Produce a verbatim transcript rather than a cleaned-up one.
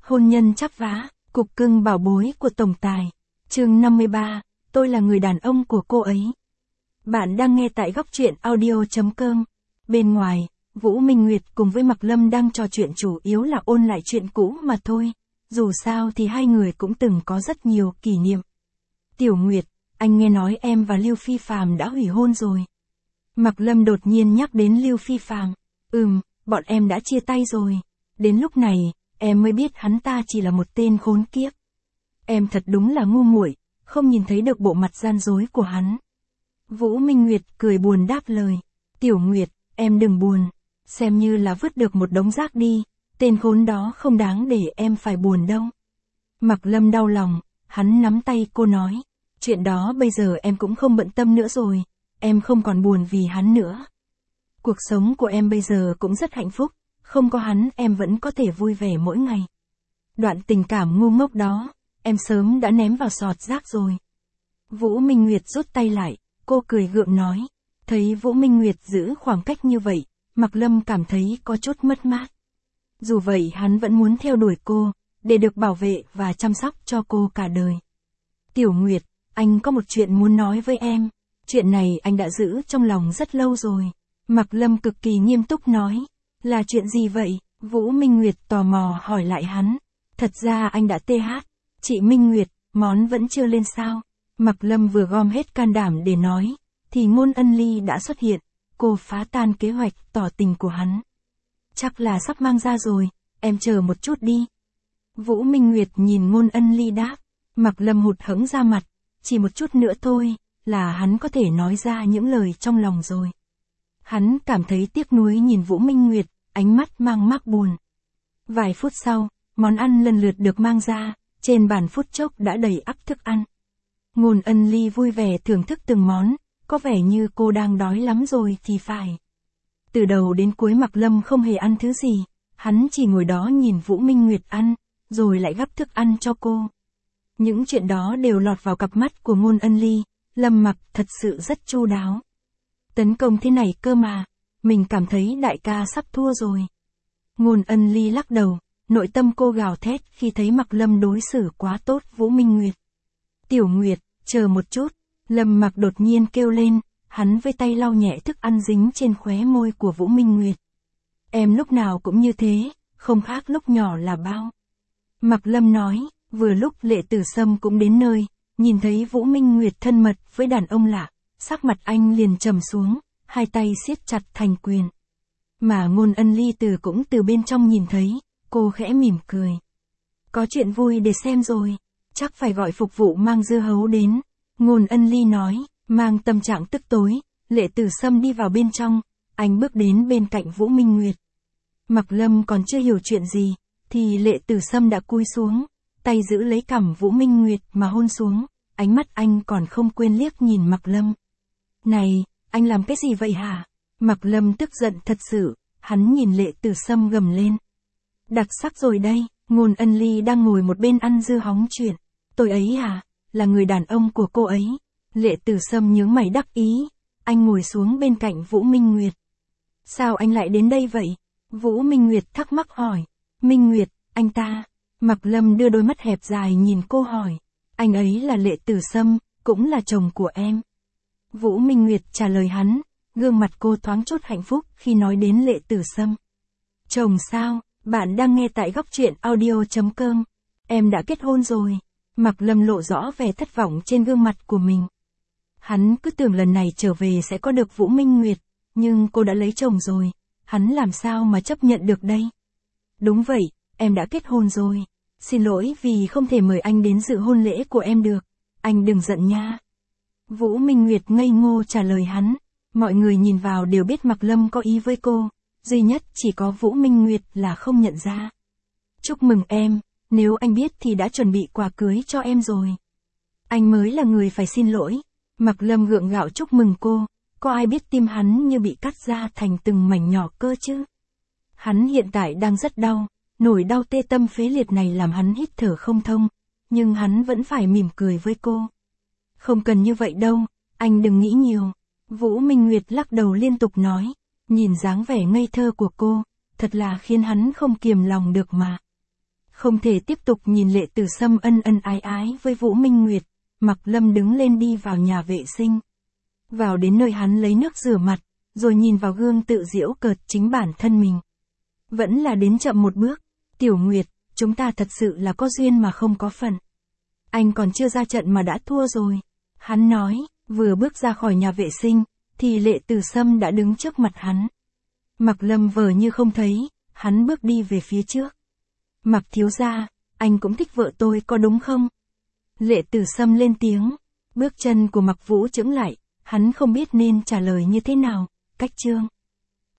Hôn nhân chắp vá, cục cưng bảo bối của tổng tài. Chương năm mươi ba, tôi là người đàn ông của cô ấy. Bạn đang nghe tại góc truyện audio chấm com. Bên ngoài, Vũ Minh Nguyệt cùng với Mạc Lâm đang trò chuyện chủ yếu là ôn lại chuyện cũ mà thôi. Dù sao thì hai người cũng từng có rất nhiều kỷ niệm. Tiểu Nguyệt, anh nghe nói em và Lưu Phi Phàm đã hủy hôn rồi. Mạc Lâm đột nhiên nhắc đến Lưu Phi Phàm. Ừm, bọn em đã chia tay rồi. Đến lúc này, em mới biết hắn ta chỉ là một tên khốn kiếp. Em thật đúng là ngu muội, không nhìn thấy được bộ mặt gian dối của hắn. Vũ Minh Nguyệt cười buồn đáp lời. Tiểu Nguyệt, em đừng buồn. Xem như là vứt được một đống rác đi. Tên khốn đó không đáng để em phải buồn đâu. Mạc Lâm đau lòng, hắn nắm tay cô nói. Chuyện đó bây giờ em cũng không bận tâm nữa rồi. Em không còn buồn vì hắn nữa. Cuộc sống của em bây giờ cũng rất hạnh phúc. Không có hắn em vẫn có thể vui vẻ mỗi ngày. Đoạn tình cảm ngu ngốc đó, em sớm đã ném vào sọt rác rồi. Vũ Minh Nguyệt rút tay lại, cô cười gượng nói. Thấy Vũ Minh Nguyệt giữ khoảng cách như vậy, Mạc Lâm cảm thấy có chút mất mát. Dù vậy hắn vẫn muốn theo đuổi cô, để được bảo vệ và chăm sóc cho cô cả đời. Tiểu Nguyệt, anh có một chuyện muốn nói với em. Chuyện này anh đã giữ trong lòng rất lâu rồi. Mạc Lâm cực kỳ nghiêm túc nói. Là chuyện gì vậy? Vũ Minh Nguyệt tò mò hỏi lại hắn. Thật ra anh đã tê hát. Chị Minh Nguyệt, món vẫn chưa lên sao? Mạc Lâm vừa gom hết can đảm để nói, thì Ngôn Ân Ly đã xuất hiện. Cô phá tan kế hoạch tỏ tình của hắn. Chắc là sắp mang ra rồi, em chờ một chút đi. Vũ Minh Nguyệt nhìn Ngôn Ân Ly đáp. Mạc Lâm hụt hẫng ra mặt. Chỉ một chút nữa thôi, là hắn có thể nói ra những lời trong lòng rồi. Hắn cảm thấy tiếc nuối nhìn Vũ Minh Nguyệt, ánh mắt mang mác buồn. Vài phút sau, món ăn lần lượt được mang ra, trên bàn phút chốc đã đầy ắp thức ăn. Ngôn Ân Ly vui vẻ thưởng thức từng món, có vẻ như cô đang đói lắm rồi thì phải. Từ đầu đến cuối Mạc Lâm không hề ăn thứ gì, hắn chỉ ngồi đó nhìn Vũ Minh Nguyệt ăn, rồi lại gắp thức ăn cho cô. Những chuyện đó đều lọt vào cặp mắt của Ngôn Ân Ly, Lâm Mặc thật sự rất chu đáo. Tấn công thế này cơ mà, mình cảm thấy đại ca sắp thua rồi. Ngôn Ân Ly lắc đầu, nội tâm cô gào thét khi thấy Mạc Lâm đối xử quá tốt Vũ Minh Nguyệt. Tiểu Nguyệt, chờ một chút, Lâm Mặc đột nhiên kêu lên, hắn với tay lau nhẹ thức ăn dính trên khóe môi của Vũ Minh Nguyệt. Em lúc nào cũng như thế, không khác lúc nhỏ là bao. Mạc Lâm nói, vừa lúc Lệ Tử Sâm cũng đến nơi, nhìn thấy Vũ Minh Nguyệt thân mật với đàn ông lạ, sắc mặt anh liền trầm xuống, hai tay siết chặt thành quyền. Mà Ngôn Ân Ly từ cũng từ bên trong nhìn thấy, cô khẽ mỉm cười. Có chuyện vui để xem rồi, chắc phải gọi phục vụ mang dưa hấu đến. Ngôn Ân Ly nói, mang tâm trạng tức tối, Lệ Tử Sâm đi vào bên trong, anh bước đến bên cạnh Vũ Minh Nguyệt. Mạc Lâm còn chưa hiểu chuyện gì, thì Lệ Tử Sâm đã cúi xuống, tay giữ lấy cằm Vũ Minh Nguyệt mà hôn xuống, ánh mắt anh còn không quên liếc nhìn Mạc Lâm. Này, anh làm cái gì vậy hả? Mạc Lâm tức giận thật sự, hắn nhìn Lệ Tử Sâm gầm lên. Đặc sắc rồi đây, Ngôn Ân Ly đang ngồi một bên ăn dưa hóng chuyện. Tôi ấy à, là người đàn ông của cô ấy. Lệ Tử Sâm nhướng mày đắc ý, anh ngồi xuống bên cạnh Vũ Minh Nguyệt. Sao anh lại đến đây vậy? Vũ Minh Nguyệt thắc mắc hỏi. Minh Nguyệt, anh ta. Mạc Lâm đưa đôi mắt hẹp dài nhìn cô hỏi. Anh ấy là Lệ Tử Sâm, cũng là chồng của em. Vũ Minh Nguyệt trả lời hắn, gương mặt cô thoáng chút hạnh phúc khi nói đến Lệ Tử Sâm. Chồng sao? Bạn đang nghe tại góc truyện audio chấm com. Em đã kết hôn rồi. Mạc Lâm lộ rõ vẻ thất vọng trên gương mặt của mình. Hắn cứ tưởng lần này trở về sẽ có được Vũ Minh Nguyệt, nhưng cô đã lấy chồng rồi, hắn làm sao mà chấp nhận được đây? Đúng vậy, em đã kết hôn rồi. Xin lỗi vì không thể mời anh đến dự hôn lễ của em được. Anh đừng giận nha. Vũ Minh Nguyệt ngây ngô trả lời hắn. Mọi người nhìn vào đều biết Mạc Lâm có ý với cô, duy nhất chỉ có Vũ Minh Nguyệt là không nhận ra. Chúc mừng em, nếu anh biết thì đã chuẩn bị quà cưới cho em rồi. Anh mới là người phải xin lỗi. Mạc Lâm gượng gạo chúc mừng cô, có ai biết tim hắn như bị cắt ra thành từng mảnh nhỏ cơ chứ? Hắn hiện tại đang rất đau, nỗi đau tê tâm phế liệt này làm hắn hít thở không thông, nhưng hắn vẫn phải mỉm cười với cô. Không cần như vậy đâu, anh đừng nghĩ nhiều. Vũ Minh Nguyệt lắc đầu liên tục nói, nhìn dáng vẻ ngây thơ của cô, thật là khiến hắn không kiềm lòng được mà. Không thể tiếp tục nhìn Lệ Tử Sâm ân ân ái ái với Vũ Minh Nguyệt, Mạc Lâm đứng lên đi vào nhà vệ sinh. Vào đến nơi hắn lấy nước rửa mặt, rồi nhìn vào gương tự giễu cợt chính bản thân mình. Vẫn là đến chậm một bước, Tiểu Nguyệt, chúng ta thật sự là có duyên mà không có phận. Anh còn chưa ra trận mà đã thua rồi. Hắn nói, vừa bước ra khỏi nhà vệ sinh, thì Lệ Tử Sâm đã đứng trước mặt hắn. Mạc Lâm vờ như không thấy, hắn bước đi về phía trước. Mạc thiếu gia, anh cũng thích vợ tôi có đúng không? Lệ Tử Sâm lên tiếng, bước chân của Mạc Vũ chững lại, hắn không biết nên trả lời như thế nào, cách chương.